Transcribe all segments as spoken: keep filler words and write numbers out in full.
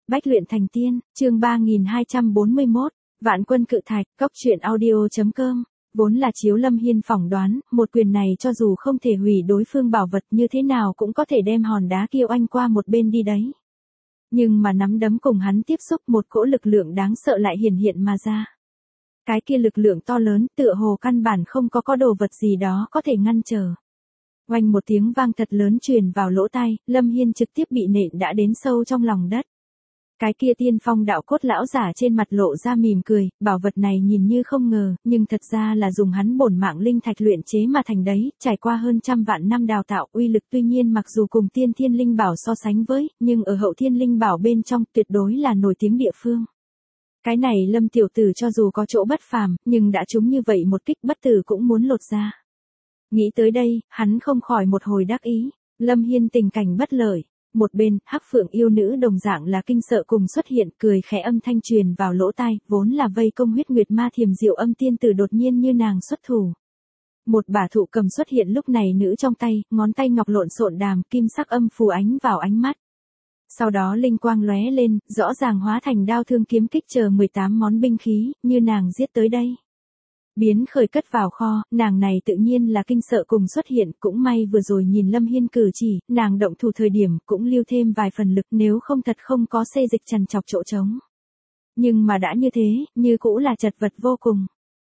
Bách luyện thành tiên, chương ba nghìn hai trăm bốn mươi mốt, Vạn Quân Cự Thạch, Cốc truyện audio chấm com. Vốn là Chiếu Lâm Hiên phỏng đoán, một quyền này cho dù không thể hủy đối phương bảo vật như thế nào cũng có thể đem hòn đá kia oanh qua một bên đi đấy. Nhưng mà nắm đấm cùng hắn tiếp xúc, một cỗ lực lượng đáng sợ lại hiển hiện mà ra. Cái kia lực lượng to lớn, tựa hồ căn bản không có có đồ vật gì đó có thể ngăn trở. Oanh một tiếng vang thật lớn truyền vào lỗ tai, Lâm Hiên trực tiếp bị nện đã đến sâu trong lòng đất. Cái kia tiên phong đạo cốt lão giả trên mặt lộ ra mỉm cười, bảo vật này nhìn như không ngờ, nhưng thật ra là dùng hắn bổn mạng linh thạch luyện chế mà thành đấy, trải qua hơn trăm vạn năm đào tạo, uy lực tuy nhiên mặc dù cùng tiên thiên linh bảo so sánh với, nhưng ở hậu thiên linh bảo bên trong tuyệt đối là nổi tiếng địa phương. Cái này Lâm tiểu tử cho dù có chỗ bất phàm, nhưng đã trúng như vậy một kích bất tử cũng muốn lột ra. Nghĩ tới đây, hắn không khỏi một hồi đắc ý, Lâm Hiên tình cảnh bất lợi. Một bên, Hắc Phượng yêu nữ đồng dạng là kinh sợ cùng xuất hiện, cười khẽ âm thanh truyền vào lỗ tai, vốn là vây công huyết nguyệt ma thiềm Diệu Âm tiên tử đột nhiên như nàng xuất thủ. Một bả thụ cầm xuất hiện lúc này nữ trong tay, ngón tay ngọc lộn xộn đàm, kim sắc âm phù ánh vào ánh mắt. Sau đó linh quang lóe lên, rõ ràng hóa thành đao thương kiếm kích chờ mười tám món binh khí, như nàng giết tới đây. Biến khởi cất vào kho, nàng này tự nhiên là kinh sợ cùng xuất hiện, cũng may vừa rồi nhìn Lâm Hiên cử chỉ, nàng động thủ thời điểm cũng lưu thêm vài phần lực, nếu không thật không có xê dịch trằn trọc chỗ trống. Nhưng mà đã như thế, như cũ là chật vật vô cùng.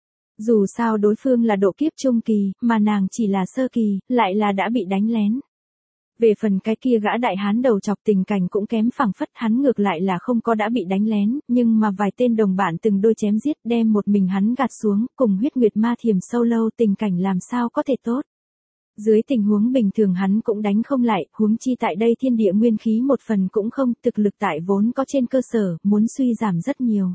Dù sao đối phương là độ kiếp trung kỳ, mà nàng chỉ là sơ kỳ, lại là đã bị đánh lén. Về phần cái kia gã đại hán đầu chọc tình cảnh cũng kém phẳng phất, hắn ngược lại là không có đã bị đánh lén, nhưng mà vài tên đồng bạn từng đôi chém giết đem một mình hắn gạt xuống, cùng huyết nguyệt ma thiềm sâu lâu tình cảnh làm sao có thể tốt. Dưới tình huống bình thường hắn cũng đánh không lại, huống chi tại đây thiên địa nguyên khí một phần cũng không, thực lực tại vốn có trên cơ sở, muốn suy giảm rất nhiều.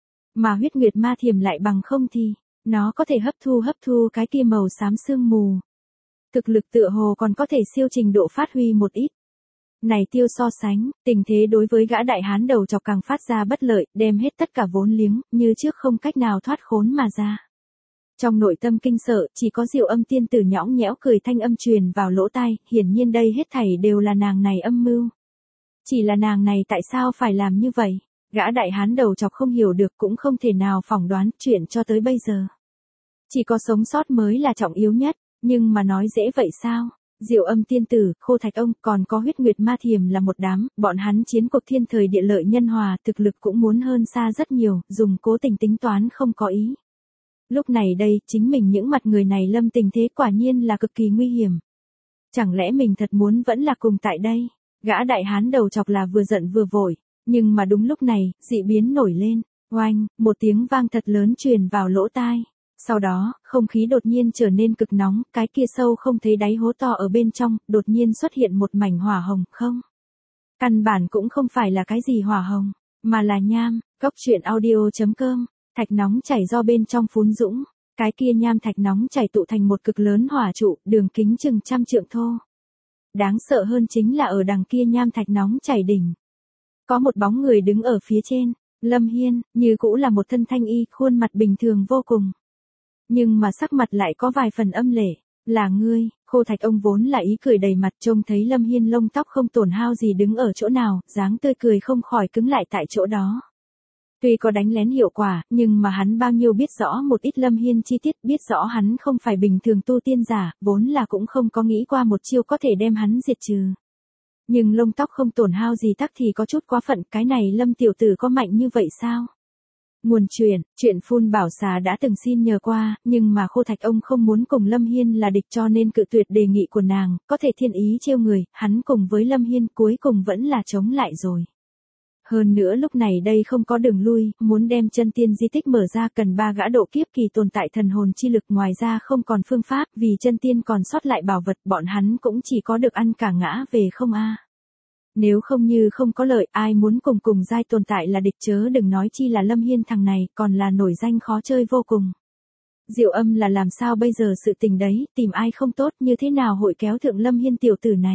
Mà huyết nguyệt ma thiềm lại bằng không thì, nó có thể hấp thu hấp thu cái kia màu xám sương mù. Thực lực tựa hồ còn có thể siêu trình độ phát huy một ít. Này tiêu so sánh, tình thế đối với gã đại hán đầu chọc càng phát ra bất lợi, đem hết tất cả vốn liếng, như trước không cách nào thoát khốn mà ra. Trong nội tâm kinh sợ, chỉ có Diệu Âm tiên tử nhõng nhẽo cười thanh âm truyền vào lỗ tai, hiển nhiên đây hết thảy đều là nàng này âm mưu. Chỉ là nàng này tại sao phải làm như vậy? Gã đại hán đầu chọc không hiểu được cũng không thể nào phỏng đoán chuyện cho tới bây giờ. Chỉ có sống sót mới là trọng yếu nhất. Nhưng mà nói dễ vậy sao? Diệu Âm tiên tử, Khô Thạch ông, còn có huyết nguyệt ma thiềm là một đám, bọn hắn chiến cuộc thiên thời địa lợi nhân hòa, thực lực cũng muốn hơn xa rất nhiều, dùng cố tình tính toán không có ý. Lúc này đây, chính mình những mặt người này lâm tình thế quả nhiên là cực kỳ nguy hiểm. Chẳng lẽ mình thật muốn vẫn là cùng tại đây? Gã đại hán đầu chọc là vừa giận vừa vội, nhưng mà đúng lúc này, dị biến nổi lên, oanh, một tiếng vang thật lớn truyền vào lỗ tai. Sau đó, không khí đột nhiên trở nên cực nóng, cái kia sâu không thấy đáy hố to ở bên trong, đột nhiên xuất hiện một mảnh hỏa hồng, không? Căn bản cũng không phải là cái gì hỏa hồng, mà là nham, Cốc truyện audio chấm com, thạch nóng chảy do bên trong phún dũng, cái kia nham thạch nóng chảy tụ thành một cực lớn hỏa trụ, đường kính chừng trăm trượng thô. Đáng sợ hơn chính là ở đằng kia nham thạch nóng chảy đỉnh. Có một bóng người đứng ở phía trên, Lâm Hiên, như cũ là một thân thanh y, khuôn mặt bình thường vô cùng. Nhưng mà sắc mặt lại có vài phần âm lệ, là ngươi, Khô Thạch ông vốn là ý cười đầy mặt trông thấy Lâm Hiên lông tóc không tổn hao gì đứng ở chỗ nào, dáng tươi cười không khỏi cứng lại tại chỗ đó. Tuy có đánh lén hiệu quả, nhưng mà hắn bao nhiêu biết rõ một ít Lâm Hiên chi tiết, biết rõ hắn không phải bình thường tu tiên giả, vốn là cũng không có nghĩ qua một chiêu có thể đem hắn diệt trừ. Nhưng lông tóc không tổn hao gì tắc thì có chút quá phận, cái này Lâm tiểu tử có mạnh như vậy sao? Nguồn truyền, chuyện phun bảo xà đã từng xin nhờ qua, nhưng mà Khô Thạch ông không muốn cùng Lâm Hiên là địch cho nên cự tuyệt đề nghị của nàng, có thể thiên ý trêu người, hắn cùng với Lâm Hiên cuối cùng vẫn là chống lại rồi. Hơn nữa lúc này đây không có đường lui, muốn đem chân tiên di tích mở ra cần ba gã độ kiếp kỳ tồn tại thần hồn chi lực, ngoài ra không còn phương pháp, vì chân tiên còn sót lại bảo vật, bọn hắn cũng chỉ có được ăn cả ngã về không a. Nếu không như không có lợi, ai muốn cùng cùng giai tồn tại là địch, chớ đừng nói chi là Lâm Hiên thằng này, còn là nổi danh khó chơi vô cùng. Diệu Âm là làm sao bây giờ sự tình đấy, tìm ai không tốt, như thế nào hội kéo thượng Lâm Hiên tiểu tử này.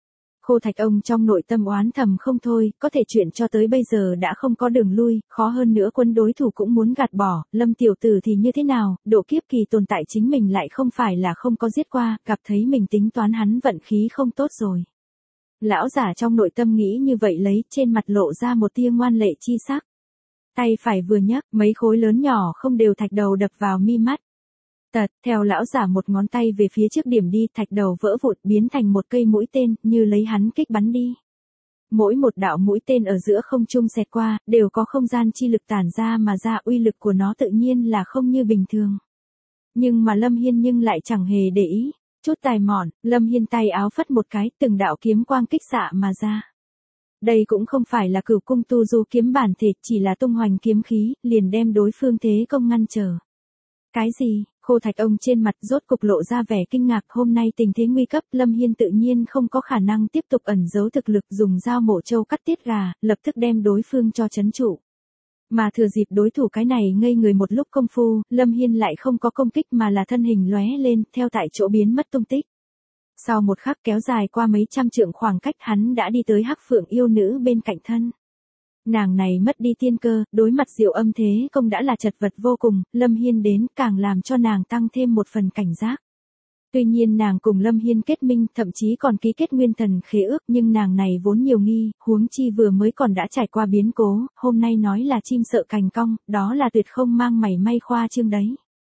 Khô Thạch ông trong nội tâm oán thầm không thôi, có thể chuyện cho tới bây giờ đã không có đường lui, khó hơn nữa quân đối thủ cũng muốn gạt bỏ, Lâm tiểu tử thì như thế nào, độ kiếp kỳ tồn tại chính mình lại không phải là không có giết qua, gặp thấy mình tính toán hắn vận khí không tốt rồi. Lão giả trong nội tâm nghĩ như vậy lấy, trên mặt lộ ra một tia ngoan lệ chi sắc. Tay phải vừa nhấc, mấy khối lớn nhỏ không đều thạch đầu đập vào mi mắt. Tật, theo lão giả một ngón tay về phía trước điểm đi, thạch đầu vỡ vụn biến thành một cây mũi tên, như lấy hắn kích bắn đi. Mỗi một đạo mũi tên ở giữa không trung xẹt qua, đều có không gian chi lực tản ra mà ra, uy lực của nó tự nhiên là không như bình thường. Nhưng mà Lâm Hiên nhưng lại chẳng hề để ý. Chút tài mọn, Lâm Hiên tay áo phất một cái, từng đạo kiếm quang kích xạ mà ra. Đây cũng không phải là Cửu Cung Tu Du kiếm bản thể, chỉ là tung hoành kiếm khí, liền đem đối phương thế công ngăn trở. Cái gì? Khô Thạch ông trên mặt rốt cục lộ ra vẻ kinh ngạc, hôm nay tình thế nguy cấp, Lâm Hiên tự nhiên không có khả năng tiếp tục ẩn giấu thực lực, dùng dao mổ trâu cắt tiết gà, lập tức đem đối phương cho trấn trụ. Mà thừa dịp đối thủ cái này ngây người một lúc công phu, Lâm Hiên lại không có công kích mà là thân hình lóe lên, theo tại chỗ biến mất tung tích. Sau một khắc kéo dài qua mấy trăm trượng khoảng cách, hắn đã đi tới Hắc Phượng yêu nữ bên cạnh thân. Nàng này mất đi tiên cơ, đối mặt Diệu Âm thế công đã là chật vật vô cùng, Lâm Hiên đến càng làm cho nàng tăng thêm một phần cảnh giác. Tuy nhiên nàng cùng Lâm Hiên kết minh, thậm chí còn ký kết nguyên thần khế ước, nhưng nàng này vốn nhiều nghi, huống chi vừa mới còn đã trải qua biến cố, hôm nay nói là chim sợ cành cong, đó là tuyệt không mang mảy may khoa trương đấy.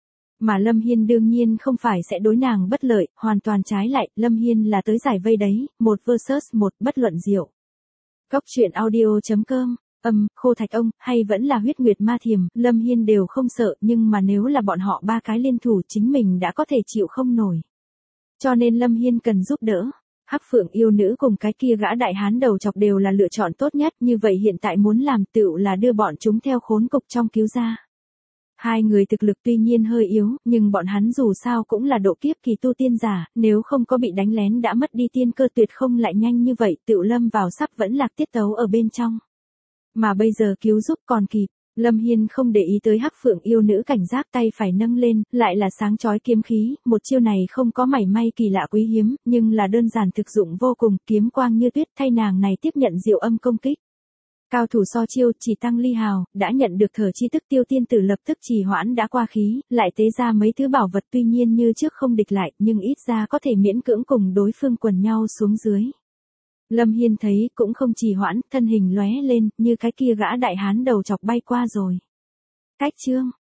Mà Lâm Hiên đương nhiên không phải sẽ đối nàng bất lợi, hoàn toàn trái lại, Lâm Hiên là tới giải vây đấy, một versus một, bất luận diệu. Cốc truyện audio chấm com, âm, Khô Thạch ông, hay vẫn là Huyết Nguyệt Ma Thiềm, Lâm Hiên đều không sợ, nhưng mà nếu là bọn họ ba cái liên thủ chính mình đã có thể chịu không nổi. Cho nên Lâm Hiên cần giúp đỡ. Hắc Phượng yêu nữ cùng cái kia gã đại hán đầu chọc đều là lựa chọn tốt nhất, như vậy hiện tại muốn làm tựu là đưa bọn chúng theo khốn cục trong cứu ra. Hai người thực lực tuy nhiên hơi yếu, nhưng bọn hắn dù sao cũng là độ kiếp kỳ tu tiên giả, nếu không có bị đánh lén đã mất đi tiên cơ tuyệt không lại nhanh như vậy, tựu lâm vào sắp vẫn lạc tiết tấu ở bên trong. Mà bây giờ cứu giúp còn kịp. Lâm Hiên không để ý tới Hắc Phượng yêu nữ, cảnh giác tay phải nâng lên, lại là sáng chói kiếm khí, một chiêu này không có mảy may kỳ lạ quý hiếm, nhưng là đơn giản thực dụng vô cùng, kiếm quang như tuyết, thay nàng này tiếp nhận Diệu Âm công kích. Cao thủ so chiêu, chỉ tăng ly hào, đã nhận được thở chi tức Tiêu tiên tử lập tức trì hoãn đã qua khí, lại tế ra mấy thứ bảo vật, tuy nhiên như trước không địch lại, nhưng ít ra có thể miễn cưỡng cùng đối phương quần nhau xuống dưới. Lâm Hiên thấy cũng không trì hoãn, thân hình lóe lên, như cái kia gã đại hán đầu chọc bay qua rồi. Cách chương